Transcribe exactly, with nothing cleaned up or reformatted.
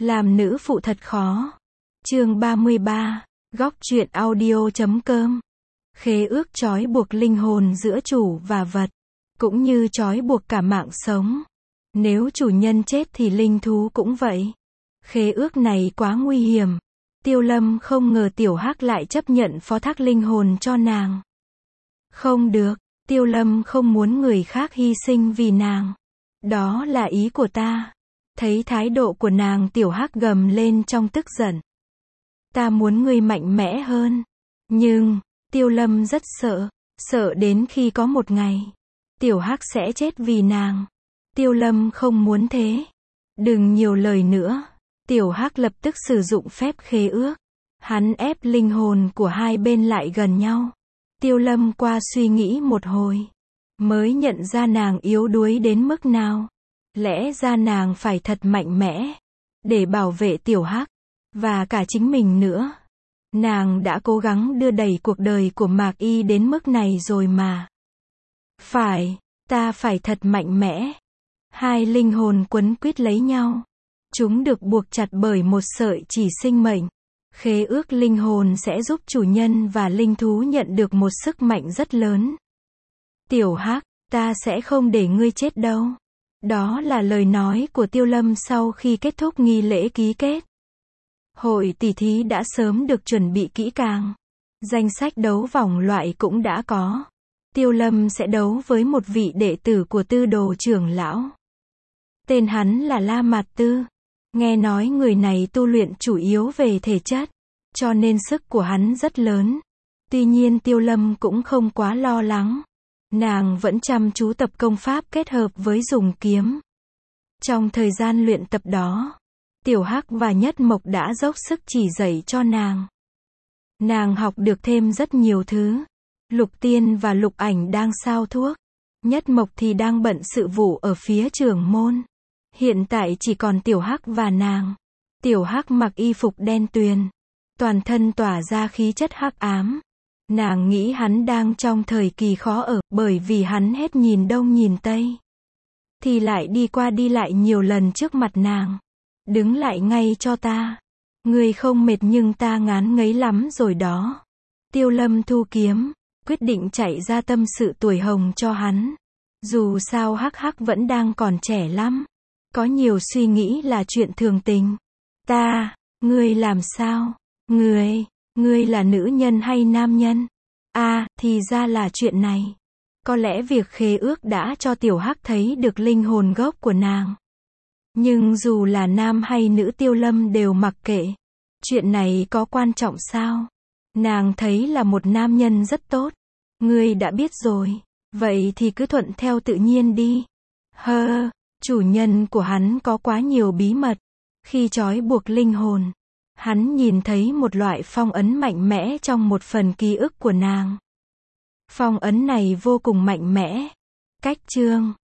Làm nữ phụ thật khó. Chương ba mươi ba, Góc truyện audio chấm com. Khế ước trói buộc linh hồn giữa chủ và vật, cũng như trói buộc cả mạng sống. Nếu chủ nhân chết thì linh thú cũng vậy. Khế ước này quá nguy hiểm. Tiêu Lâm không ngờ Tiểu Hắc lại chấp nhận phó thác linh hồn cho nàng. Không được, Tiêu Lâm không muốn người khác hy sinh vì nàng. Đó là ý của ta. Thấy thái độ của nàng, Tiểu Hắc gầm lên trong tức giận. Ta muốn ngươi mạnh mẽ hơn. Nhưng, Tiêu Lâm rất sợ, sợ đến khi có một ngày, Tiểu Hắc sẽ chết vì nàng. Tiêu Lâm không muốn thế. Đừng nhiều lời nữa. Tiểu Hắc lập tức sử dụng phép khế ước. Hắn ép linh hồn của hai bên lại gần nhau. Tiêu Lâm qua suy nghĩ một hồi, mới nhận ra nàng yếu đuối đến mức nào. Lẽ ra nàng phải thật mạnh mẽ, để bảo vệ Tiểu Hắc, và cả chính mình nữa. Nàng đã cố gắng đưa đẩy cuộc đời của Mạc Y đến mức này rồi mà. Phải, ta phải thật mạnh mẽ. Hai linh hồn quấn quýt lấy nhau. Chúng được buộc chặt bởi một sợi chỉ sinh mệnh. Khế ước linh hồn sẽ giúp chủ nhân và linh thú nhận được một sức mạnh rất lớn. Tiểu Hắc, ta sẽ không để ngươi chết đâu. Đó là lời nói của Tiêu Lâm sau khi kết thúc nghi lễ ký kết. Hội tỷ thí đã sớm được chuẩn bị kỹ càng. Danh sách đấu vòng loại cũng đã có. Tiêu Lâm sẽ đấu với một vị đệ tử của Tư Đồ trưởng lão. Tên hắn là La Mạt Tư. Nghe nói người này tu luyện chủ yếu về thể chất, cho nên sức của hắn rất lớn. Tuy nhiên Tiêu Lâm cũng không quá lo lắng. Nàng vẫn chăm chú tập công pháp kết hợp với dùng kiếm. Trong thời gian luyện tập đó, Tiểu Hắc và Nhất Mộc đã dốc sức chỉ dạy cho nàng. Nàng học được thêm rất nhiều thứ. Lục Tiên và Lục Ảnh đang sao thuốc. Nhất Mộc thì đang bận sự vụ ở phía trưởng môn. Hiện tại chỉ còn Tiểu Hắc và nàng. Tiểu Hắc mặc y phục đen tuyền, toàn thân tỏa ra khí chất hắc ám. Nàng nghĩ hắn đang trong thời kỳ khó ở, bởi vì hắn hết nhìn đông nhìn tây, thì lại đi qua đi lại nhiều lần trước mặt nàng. Đứng lại ngay cho ta. Ngươi không mệt nhưng ta ngán ngấy lắm rồi đó. Tiêu Lâm thu kiếm, quyết định chạy ra tâm sự tuổi hồng cho hắn. Dù sao Hắc Hắc vẫn đang còn trẻ lắm. Có nhiều suy nghĩ là chuyện thường tình. Ta, ngươi làm sao? Ngươi, ngươi là nữ nhân hay nam nhân? À, thì ra là chuyện này. Có lẽ việc khế ước đã cho Tiểu Hắc thấy được linh hồn gốc của nàng. Nhưng dù là nam hay nữ Tiêu Lâm đều mặc kệ. Chuyện này có quan trọng sao? Nàng thấy là một nam nhân rất tốt. Ngươi đã biết rồi. Vậy thì cứ thuận theo tự nhiên đi. Hơ, chủ nhân của hắn có quá nhiều bí mật. Khi trói buộc linh hồn, hắn nhìn thấy một loại phong ấn mạnh mẽ trong một phần ký ức của nàng. Phong ấn này vô cùng mạnh mẽ. Cách chương